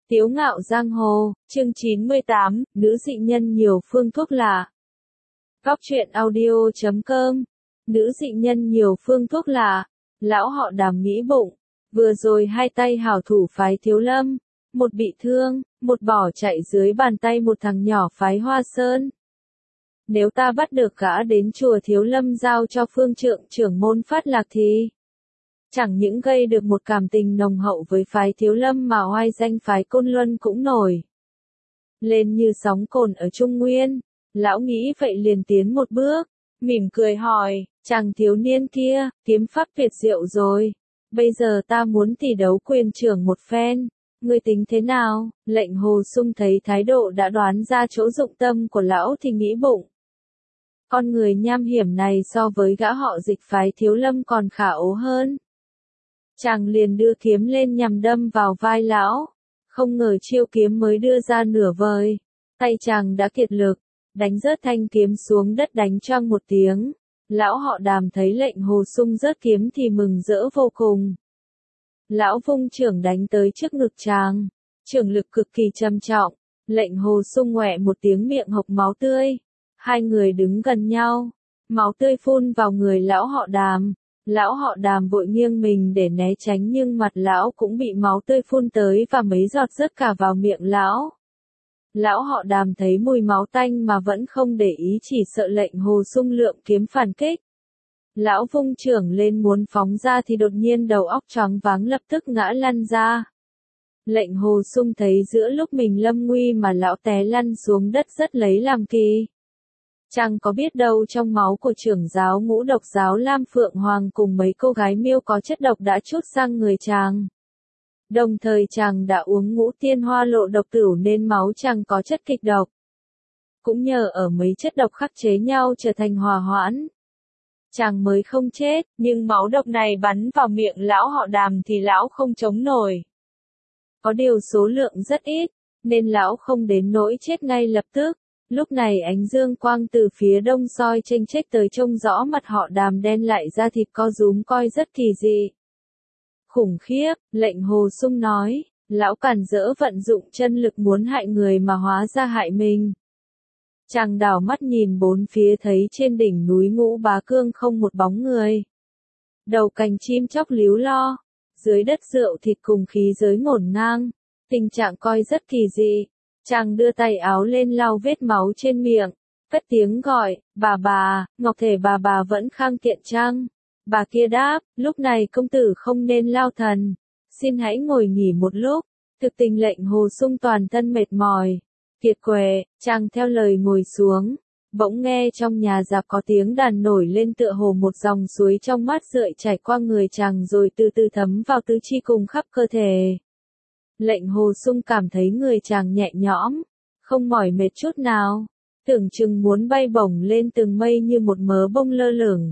Tiếu ngạo giang hồ, chương 98, nữ dị nhân nhiều phương thuốc lạ. Góc truyện audio.com. Nữ dị nhân nhiều phương thuốc lạ. Lão họ Đàm nghĩ bụng. Vừa rồi hai tay hảo thủ phái Thiếu Lâm. Một bị thương, một bỏ chạy dưới bàn tay một thằng nhỏ phái Hoa Sơn. Nếu ta bắt được gã đến chùa Thiếu Lâm giao cho phương trượng trưởng môn Phát Lạc thì chẳng những gây được một cảm tình nồng hậu với phái Thiếu Lâm mà oai danh phái Côn Luân cũng nổi lên như sóng cồn ở Trung Nguyên. Lão nghĩ vậy liền tiến một bước, mỉm cười hỏi, chàng thiếu niên kia, kiếm pháp tuyệt diệu rồi. Bây giờ ta muốn tỷ đấu quyền trưởng một phen, ngươi tính thế nào? Lệnh Hồ Sung thấy thái độ đã đoán ra chỗ dụng tâm của lão thì nghĩ bụng. Con người nham hiểm này so với gã họ Dịch phái Thiếu Lâm còn khả ố hơn. Chàng liền đưa kiếm lên nhằm đâm vào vai lão. Không ngờ chiêu kiếm mới đưa ra nửa vời, tay chàng đã kiệt lực, đánh rớt thanh kiếm xuống đất đánh choang một tiếng. Lão họ Đàm thấy lệnh Hồ Sung rớt kiếm thì mừng rỡ vô cùng. Lão vung chưởng đánh tới trước ngực chàng, chưởng lực cực kỳ trầm trọng, lệnh Hồ Sung ngoẹ một tiếng miệng hộc máu tươi. Hai người đứng gần nhau, máu tươi phun vào người lão họ Đàm. Lão họ Đàm vội nghiêng mình để né tránh nhưng mặt lão cũng bị máu tươi phun tới và mấy giọt rớt cả vào miệng lão. Lão họ Đàm thấy mùi máu tanh mà vẫn không để ý, chỉ sợ lệnh Hồ Sung lượng kiếm phản kích. Lão vung chưởng lên muốn phóng ra thì đột nhiên đầu óc choáng váng lập tức ngã lăn ra. Lệnh Hồ Sung thấy giữa lúc mình lâm nguy mà lão té lăn xuống đất rất lấy làm kỳ. Chàng có biết đâu trong máu của trưởng giáo Ngũ Độc giáo Lam Phượng Hoàng cùng mấy cô gái miêu có chất độc đã trút sang người chàng. Đồng thời chàng đã uống ngũ tiên hoa lộ độc tửu nên máu chàng có chất kịch độc. Cũng nhờ ở mấy chất độc khắc chế nhau trở thành hòa hoãn, chàng mới không chết, nhưng máu độc này bắn vào miệng lão họ Đàm thì lão không chống nổi. Có điều số lượng rất ít, nên lão không đến nỗi chết ngay lập tức. Lúc này ánh dương quang từ phía đông soi chênh chếch tới trông rõ mặt họ Đàm đen lại da thịt co rúm coi rất kỳ dị. Khủng khiếp, lệnh Hồ Sung nói, lão càn rỡ vận dụng chân lực muốn hại người mà hóa ra hại mình. Chàng đảo mắt nhìn bốn phía thấy trên đỉnh núi Ngũ Bá Cương không một bóng người. Đầu cành chim chóc líu lo, dưới đất rượu thịt cùng khí giới ngổn ngang, tình trạng coi rất kỳ dị. Chàng đưa tay áo lên lau vết máu trên miệng, cất tiếng gọi, bà, ngọc thể bà vẫn khang kiện chăng? Bà kia đáp, lúc này công tử không nên lao thần, xin hãy ngồi nghỉ một lúc. Thực tình lệnh Hồ Sung toàn thân mệt mỏi, kiệt quệ, chàng theo lời ngồi xuống. Bỗng nghe trong nhà rạp có tiếng đàn nổi lên tựa hồ một dòng suối trong mát rượi chảy qua người chàng rồi từ từ thấm vào tứ chi cùng khắp cơ thể. Lệnh Hồ Sung cảm thấy người chàng nhẹ nhõm, không mỏi mệt chút nào, tưởng chừng muốn bay bổng lên từng mây như một mớ bông lơ lửng.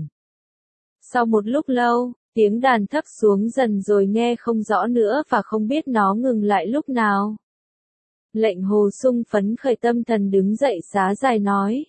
Sau một lúc lâu, tiếng đàn thấp xuống dần rồi nghe không rõ nữa và không biết nó ngừng lại lúc nào. Lệnh Hồ Sung phấn khởi tâm thần đứng dậy xá dài nói.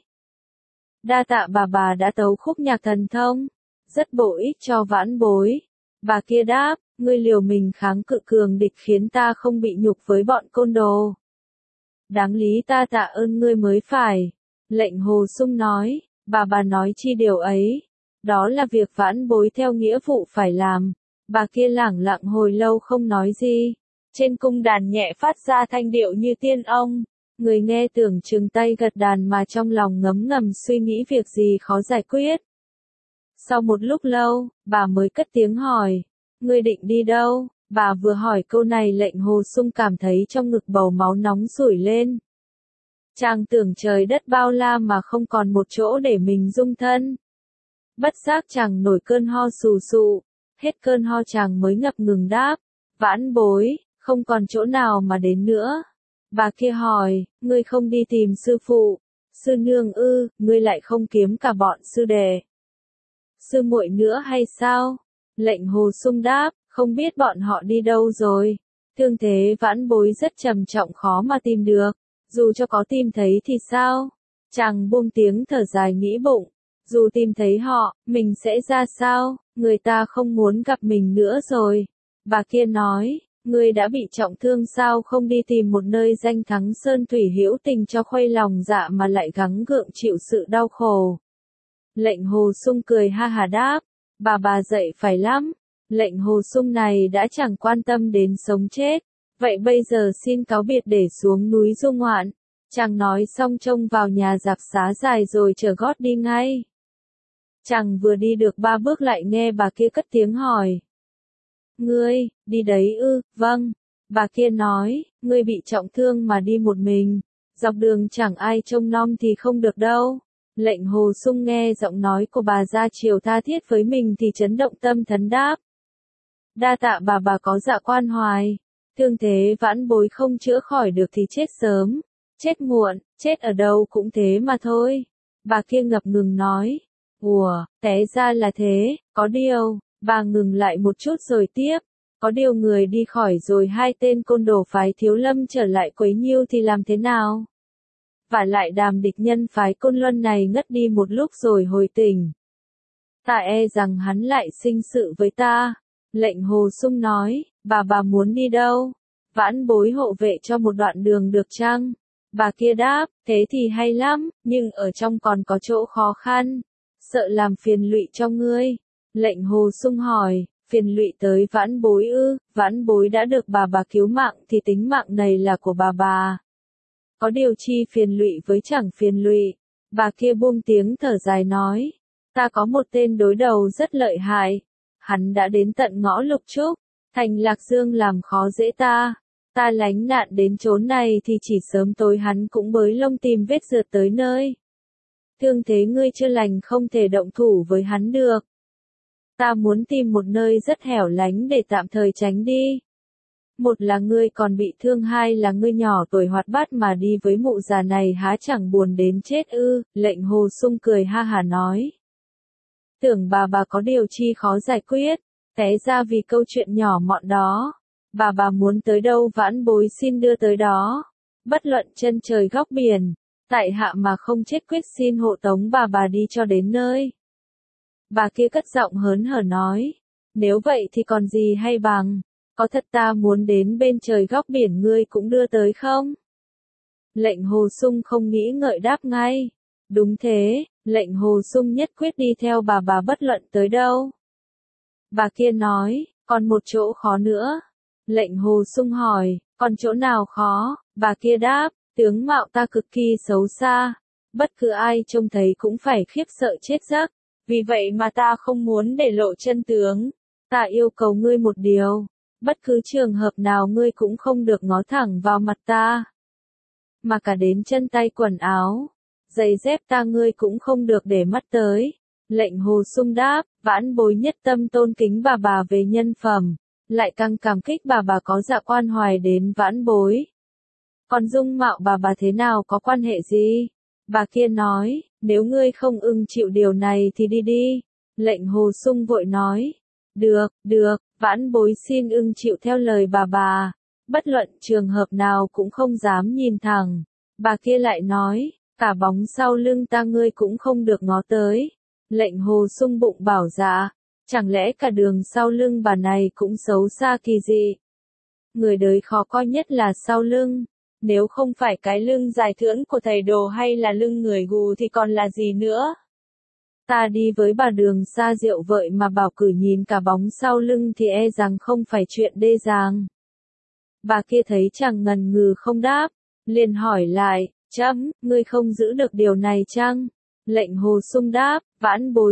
Đa tạ bà đã tấu khúc nhạc thần thông, rất bổ ích cho vãn bối. Bà kia đáp, ngươi liều mình kháng cự cường địch khiến ta không bị nhục với bọn côn đồ. Đáng lý ta tạ ơn ngươi mới phải. Lệnh Hồ Sung nói, bà nói chi điều ấy. Đó là việc vãn bối theo nghĩa vụ phải làm. Bà kia lẳng lặng hồi lâu không nói gì. Trên cung đàn nhẹ phát ra thanh điệu như tiên ông. Người nghe tưởng chừng tay gật đàn mà trong lòng ngấm ngầm suy nghĩ việc gì khó giải quyết. Sau một lúc lâu, bà mới cất tiếng hỏi. Ngươi định đi đâu? Bà vừa hỏi câu này lệnh Hồ Sung cảm thấy trong ngực bầu máu nóng sủi lên. Chàng tưởng trời đất bao la mà không còn một chỗ để mình dung thân. Bất giác chàng nổi cơn ho sù sụ, hết cơn ho chàng mới ngập ngừng đáp, vãn bối, không còn chỗ nào mà đến nữa. Bà kia hỏi, ngươi không đi tìm sư phụ, sư nương ư, ngươi lại không kiếm cả bọn sư đệ, sư muội nữa hay sao? Lệnh Hồ Sung đáp, không biết bọn họ đi đâu rồi. Thương thế vãn bối rất trầm trọng khó mà tìm được, dù cho có tìm thấy thì sao? Chàng buông tiếng thở dài nghĩ bụng, dù tìm thấy họ, mình sẽ ra sao? Người ta không muốn gặp mình nữa rồi. Bà kia nói, Ngươi đã bị trọng thương sao không đi tìm một nơi danh thắng sơn thủy hữu tình cho khuây lòng dạ mà lại gắng gượng chịu sự đau khổ. Lệnh Hồ Sung cười ha hà đáp, bà dạy phải lắm. Lệnh Hồ Sung này đã chẳng quan tâm đến sống chết. Vậy bây giờ xin cáo biệt để xuống núi du ngoạn. Chàng nói xong trông vào nhà giạp xá dài rồi trở gót đi ngay. Chàng vừa đi được 3 bước lại nghe bà kia cất tiếng hỏi. Ngươi, đi đấy ư? Vâng. Bà kia nói, ngươi bị trọng thương mà đi một mình. Dọc đường chẳng ai trông nom thì không được đâu. Lệnh Hồ Sung nghe giọng nói của bà ra chiều tha thiết với mình thì chấn động tâm thần đáp. Đa tạ bà có dạ quan hoài. Thương thế vãn bối không chữa khỏi được thì chết sớm. Chết muộn, chết ở đâu cũng thế mà thôi. Bà kia ngập ngừng nói. Ủa, té ra là thế, có điều, bà ngừng lại một chút rồi tiếp. Có điều người đi khỏi rồi 2 tên côn đồ phái Thiếu Lâm trở lại quấy nhiêu thì làm thế nào? Và lại đàm địch nhân phái Côn Luân này ngất đi một lúc rồi hồi tỉnh. Ta e rằng hắn lại sinh sự với ta. Lệnh Hồ Sung nói, bà muốn đi đâu? Vãn bối hộ vệ cho một đoạn đường được chăng? Bà kia đáp, thế thì hay lắm, nhưng ở trong còn có chỗ khó khăn. Sợ làm phiền lụy cho ngươi. Lệnh Hồ Sung hỏi, phiền lụy tới vãn bối ư? Vãn bối đã được bà cứu mạng thì tính mạng này là của bà. Có điều chi phiền lụy với chẳng phiền lụy. Bà kia buông tiếng thở dài nói, ta có một tên đối đầu rất lợi hại. Hắn đã đến tận ngõ Lục Trúc, thành Lạc Dương làm khó dễ ta. Ta lánh nạn đến chốn này thì chỉ sớm tối hắn cũng bới lông tìm vết rượt tới nơi. Thương thế ngươi chưa lành không thể động thủ với hắn được. Ta muốn tìm một nơi rất hẻo lánh để tạm thời tránh đi. Một là ngươi còn bị thương, 2 là ngươi nhỏ tuổi hoạt bát mà đi với mụ già này há chẳng buồn đến chết ư? Lệnh Hồ Sung cười ha hà nói. Tưởng bà có điều chi khó giải quyết, té ra vì câu chuyện nhỏ mọn đó. Bà muốn tới đâu vãn bối xin đưa tới đó. Bất luận chân trời góc biển, tại hạ mà không chết quyết xin hộ tống bà đi cho đến nơi. Bà kia cất giọng hớn hở nói, nếu vậy thì còn gì hay bằng, có thật ta muốn đến bên trời góc biển ngươi cũng đưa tới không? Lệnh Hồ Sung không nghĩ ngợi đáp ngay, đúng thế. Lệnh Hồ Sung nhất quyết đi theo bà bất luận tới đâu. Bà kia nói, còn một chỗ khó nữa. Lệnh Hồ Sung hỏi, còn chỗ nào khó? Bà kia đáp, tướng mạo ta cực kỳ xấu xa. Bất cứ ai trông thấy cũng phải khiếp sợ chết giấc. Vì vậy mà ta không muốn để lộ chân tướng. Ta yêu cầu ngươi một điều. Bất cứ trường hợp nào ngươi cũng không được ngó thẳng vào mặt ta. Mà cả đến chân tay quần áo. Giày dép ta ngươi cũng không được để mắt tới. Lệnh Hồ Sung đáp, vãn bối nhất tâm tôn kính bà về nhân phẩm, lại càng cảm kích bà có dạ quan hoài đến vãn bối. Còn dung mạo bà thế nào có quan hệ gì? Bà kia nói, nếu ngươi không ưng chịu điều này thì đi đi. Lệnh Hồ Sung vội nói, được, vãn bối xin ưng chịu theo lời bà. Bất luận trường hợp nào cũng không dám nhìn thẳng. Bà kia lại nói, cả bóng sau lưng ta ngươi cũng không được ngó tới. Lệnh Hồ Sung bụng bảo dạ, chẳng lẽ cả đường sau lưng bà này cũng xấu xa kỳ dị. Người đời khó coi nhất là sau lưng. Nếu không phải cái lưng dài thưỡng của thầy đồ hay là lưng người gù thì còn là gì nữa? Ta đi với bà đường xa rượu vợi mà bảo cử nhìn cả bóng sau lưng thì e rằng không phải chuyện đê dàng. Bà kia thấy chàng ngần ngừ không đáp, liền hỏi lại, ngươi không giữ được điều này chăng? Lệnh Hồ Sung đáp, vãn bối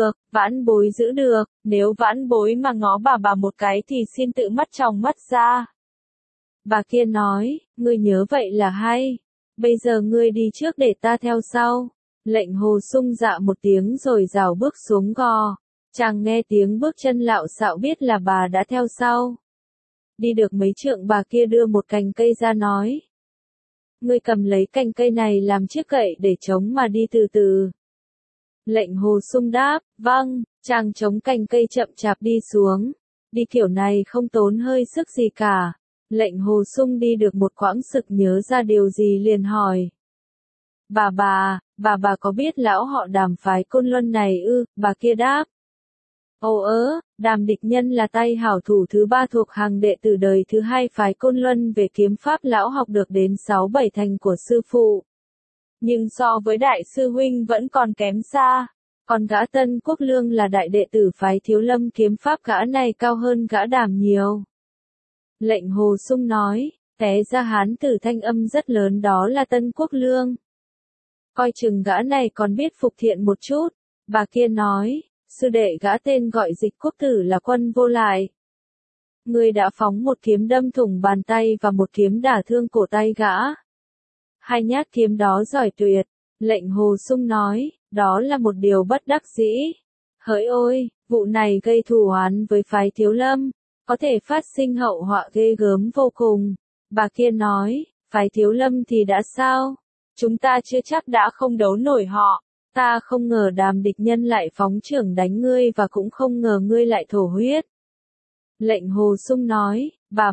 giữ được, nếu vãn bối mà ngó bà một cái thì xin tự mắt tròng mắt ra. Bà kia nói, ngươi nhớ vậy là hay, bây giờ ngươi đi trước để ta theo sau. Lệnh Hồ Sung dạ một tiếng rồi rảo bước xuống gò, chàng nghe tiếng bước chân lạo xạo biết là bà đã theo sau. Đi được mấy trượng bà kia đưa một cành cây ra nói. Ngươi cầm lấy cành cây này làm chiếc gậy để chống mà đi từ từ. Lệnh Hồ Sung đáp, vâng, chàng chống cành cây chậm chạp đi xuống. Đi kiểu này không tốn hơi sức gì cả. Lệnh Hồ Sung đi được một quãng sực nhớ ra điều gì liền hỏi. Bà có biết lão họ Đàm phái Côn Luân này ư? Bà kia đáp. Đàm Địch Nhân là tay hảo thủ thứ ba thuộc hàng đệ tử đời thứ hai phái Côn Luân về kiếm pháp, lão học được đến 6-7 thành của sư phụ. Nhưng so với đại sư huynh vẫn còn kém xa. Còn gã Tân Quốc Lương là đại đệ tử phái Thiếu Lâm kiếm pháp, gã này cao hơn gã Đàm nhiều. Lệnh Hồ Sung nói, té ra hán tử thanh âm rất lớn đó là Tân Quốc Lương. Coi chừng gã này còn biết phục thiện một chút. Bà kia nói, sư đệ gã tên gọi Dịch Quốc Tử là Quân Vô Lại. Người đã phóng một kiếm đâm thủng bàn tay và một kiếm đả thương cổ tay gã. Hai nhát kiếm đó giỏi tuyệt. Lệnh Hồ Sung nói, đó là một điều bất đắc dĩ. Hỡi ôi, vụ này gây thù oán với phái Thiếu Lâm, có thể phát sinh hậu họa ghê gớm vô cùng. Bà kia nói, phái Thiếu Lâm thì đã sao? Chúng ta chưa chắc đã không đấu nổi họ. Ta không ngờ Đàm Địch Nhân lại phóng chưởng đánh ngươi và cũng không ngờ ngươi lại thổ huyết. Lệnh Hồ Sung nói,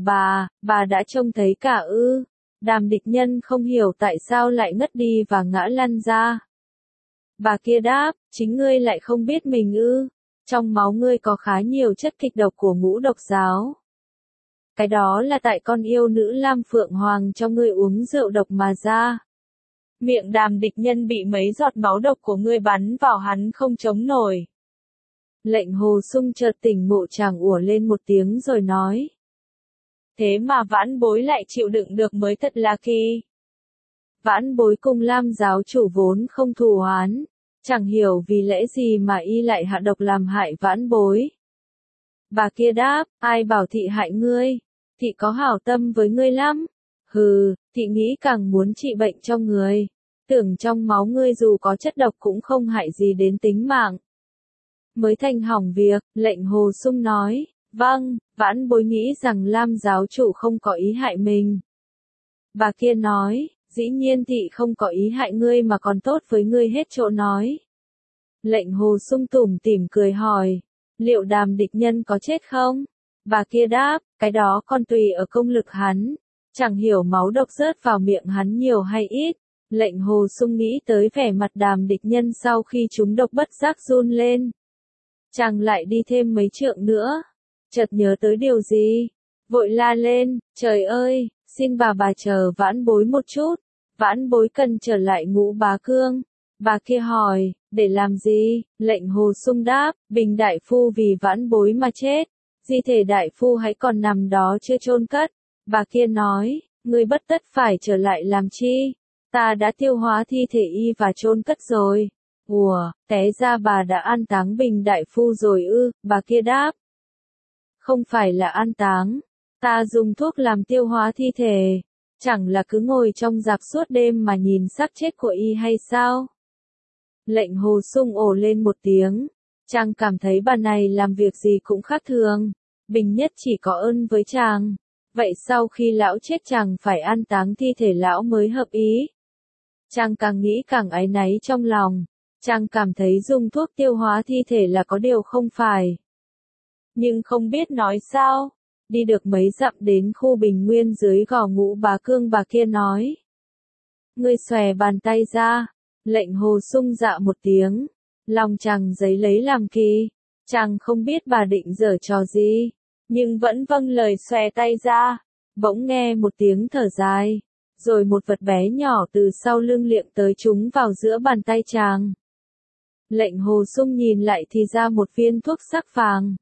bà đã trông thấy cả ư? Đàm Địch Nhân không hiểu tại sao lại ngất đi và ngã lăn ra. Bà kia đáp, chính ngươi lại không biết mình ư? Trong máu ngươi có khá nhiều chất kịch độc của Ngũ Độc giáo. Cái đó là tại con yêu nữ Lam Phượng Hoàng cho ngươi uống rượu độc mà ra. Miệng Đàm Địch Nhân bị mấy giọt máu độc của ngươi bắn vào hắn không chống nổi. Lệnh Hồ Sung chợt tỉnh ngộ, chàng ủa lên một tiếng rồi nói. Thế mà Vãn Bối lại chịu đựng được mới thật là kỳ. Vãn Bối cùng Lam giáo chủ vốn không thù oán, chẳng hiểu vì lẽ gì mà y lại hạ độc làm hại Vãn Bối. Bà kia đáp, ai bảo thị hại ngươi, thị có hảo tâm với ngươi lắm. Hừ, thị nghĩ càng muốn trị bệnh cho người. Tưởng trong máu ngươi dù có chất độc cũng không hại gì đến tính mạng. Mới thành hỏng việc, lệnh Hồ Sung nói, vâng, Vãn Bối nghĩ rằng Lam giáo chủ không có ý hại mình. Bà kia nói, dĩ nhiên thị không có ý hại ngươi mà còn tốt với ngươi hết chỗ nói. Lệnh Hồ Sung tủm tỉm cười hỏi, liệu Đàm Địch Nhân có chết không? Bà kia đáp, cái đó còn tùy ở công lực hắn. Chẳng hiểu máu độc rớt vào miệng hắn nhiều hay ít. Lệnh Hồ Sung nghĩ tới vẻ mặt Đàm Địch Nhân sau khi trúng độc bất giác run lên. Chàng lại đi thêm mấy trượng nữa. Chợt nhớ tới điều gì. Vội la lên, trời ơi, xin bà chờ Vãn Bối một chút. Vãn Bối cần trở lại Ngũ Bá Cương. Bà kia hỏi, để làm gì? Lệnh Hồ Sung đáp, Bình đại phu vì Vãn Bối mà chết. Di thể đại phu hãy còn nằm đó chưa chôn cất. Bà kia nói, ngươi bất tất phải trở lại làm chi? Ta đã tiêu hóa thi thể y và chôn cất rồi. Ủa, té ra bà đã an táng Bình đại phu rồi ư? Bà kia đáp. Không phải là an táng. Ta dùng thuốc làm tiêu hóa thi thể. Chẳng là cứ ngồi trong rạp suốt đêm mà nhìn xác chết của y hay sao? Lệnh Hồ Sung ồ lên một tiếng. Chàng cảm thấy bà này làm việc gì cũng khác thường. Bình nhất chỉ có ơn với chàng. Vậy sau khi lão chết chàng phải an táng thi thể lão mới hợp ý. Chàng càng nghĩ càng áy náy trong lòng. Chàng cảm thấy dùng thuốc tiêu hóa thi thể là có điều không phải. Nhưng không biết nói sao. Đi được mấy dặm đến khu Bình Nguyên dưới gò Ngũ Bá Cương, bà kia nói. Ngươi xòe bàn tay ra. Lệnh Hồ Sung dạ một tiếng. Lòng chàng giấy lấy làm kỳ. Chàng không biết bà định giở trò gì. Nhưng vẫn vâng lời xòe tay ra. Bỗng nghe một tiếng thở dài. Rồi một vật bé nhỏ từ sau lưng liệng tới trúng vào giữa bàn tay chàng. Lệnh Hồ Sung nhìn lại thì ra một viên thuốc sắc vàng.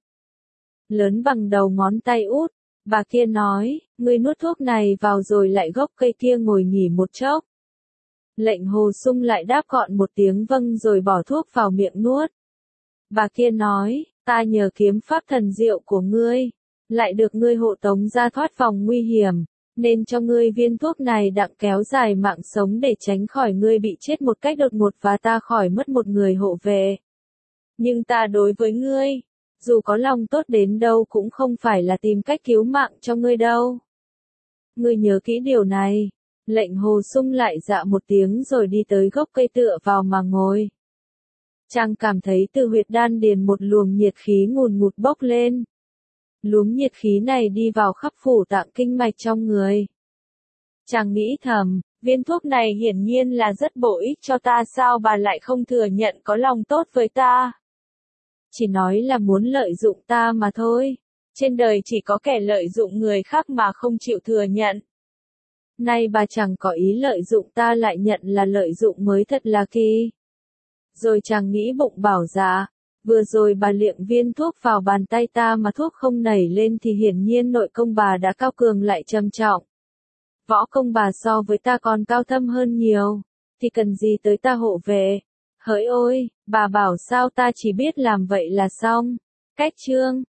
Lớn bằng đầu ngón tay út. Bà kia nói, ngươi nuốt thuốc này vào rồi lại gốc cây kia ngồi nghỉ một chốc. Lệnh Hồ Sung lại đáp gọn một tiếng vâng rồi bỏ thuốc vào miệng nuốt. Bà kia nói, ta nhờ kiếm pháp thần diệu của ngươi, lại được ngươi hộ tống ra thoát vòng nguy hiểm, nên cho ngươi viên thuốc này đặng kéo dài mạng sống để tránh khỏi ngươi bị chết một cách đột ngột và ta khỏi mất một người hộ vệ. Nhưng ta đối với ngươi, dù có lòng tốt đến đâu cũng không phải là tìm cách cứu mạng cho ngươi đâu. Ngươi nhớ kỹ điều này. Lệnh Hồ Sung lại dạ một tiếng rồi đi tới gốc cây tựa vào mà ngồi. Chàng cảm thấy từ huyệt đan điền một luồng nhiệt khí ngùn ngụt bốc lên. Luồng nhiệt khí này đi vào khắp phủ tạng kinh mạch trong người. Chàng nghĩ thầm, viên thuốc này hiển nhiên là rất bổ ích cho ta, sao bà lại không thừa nhận có lòng tốt với ta? chỉ nói là muốn lợi dụng ta mà thôi. Trên đời chỉ có kẻ lợi dụng người khác mà không chịu thừa nhận. Nay bà chẳng có ý lợi dụng ta lại nhận là lợi dụng mới thật là kỳ. Rồi chàng nghĩ bụng bảo dạ, vừa rồi bà liệng viên thuốc vào bàn tay ta mà thuốc không nảy lên thì hiển nhiên nội công bà đã cao cường lại trầm trọng. Võ công bà so với ta còn cao thâm hơn nhiều, thì cần gì tới ta hộ về. Hỡi ôi, bà bảo sao ta chỉ biết làm vậy là xong. Cách chương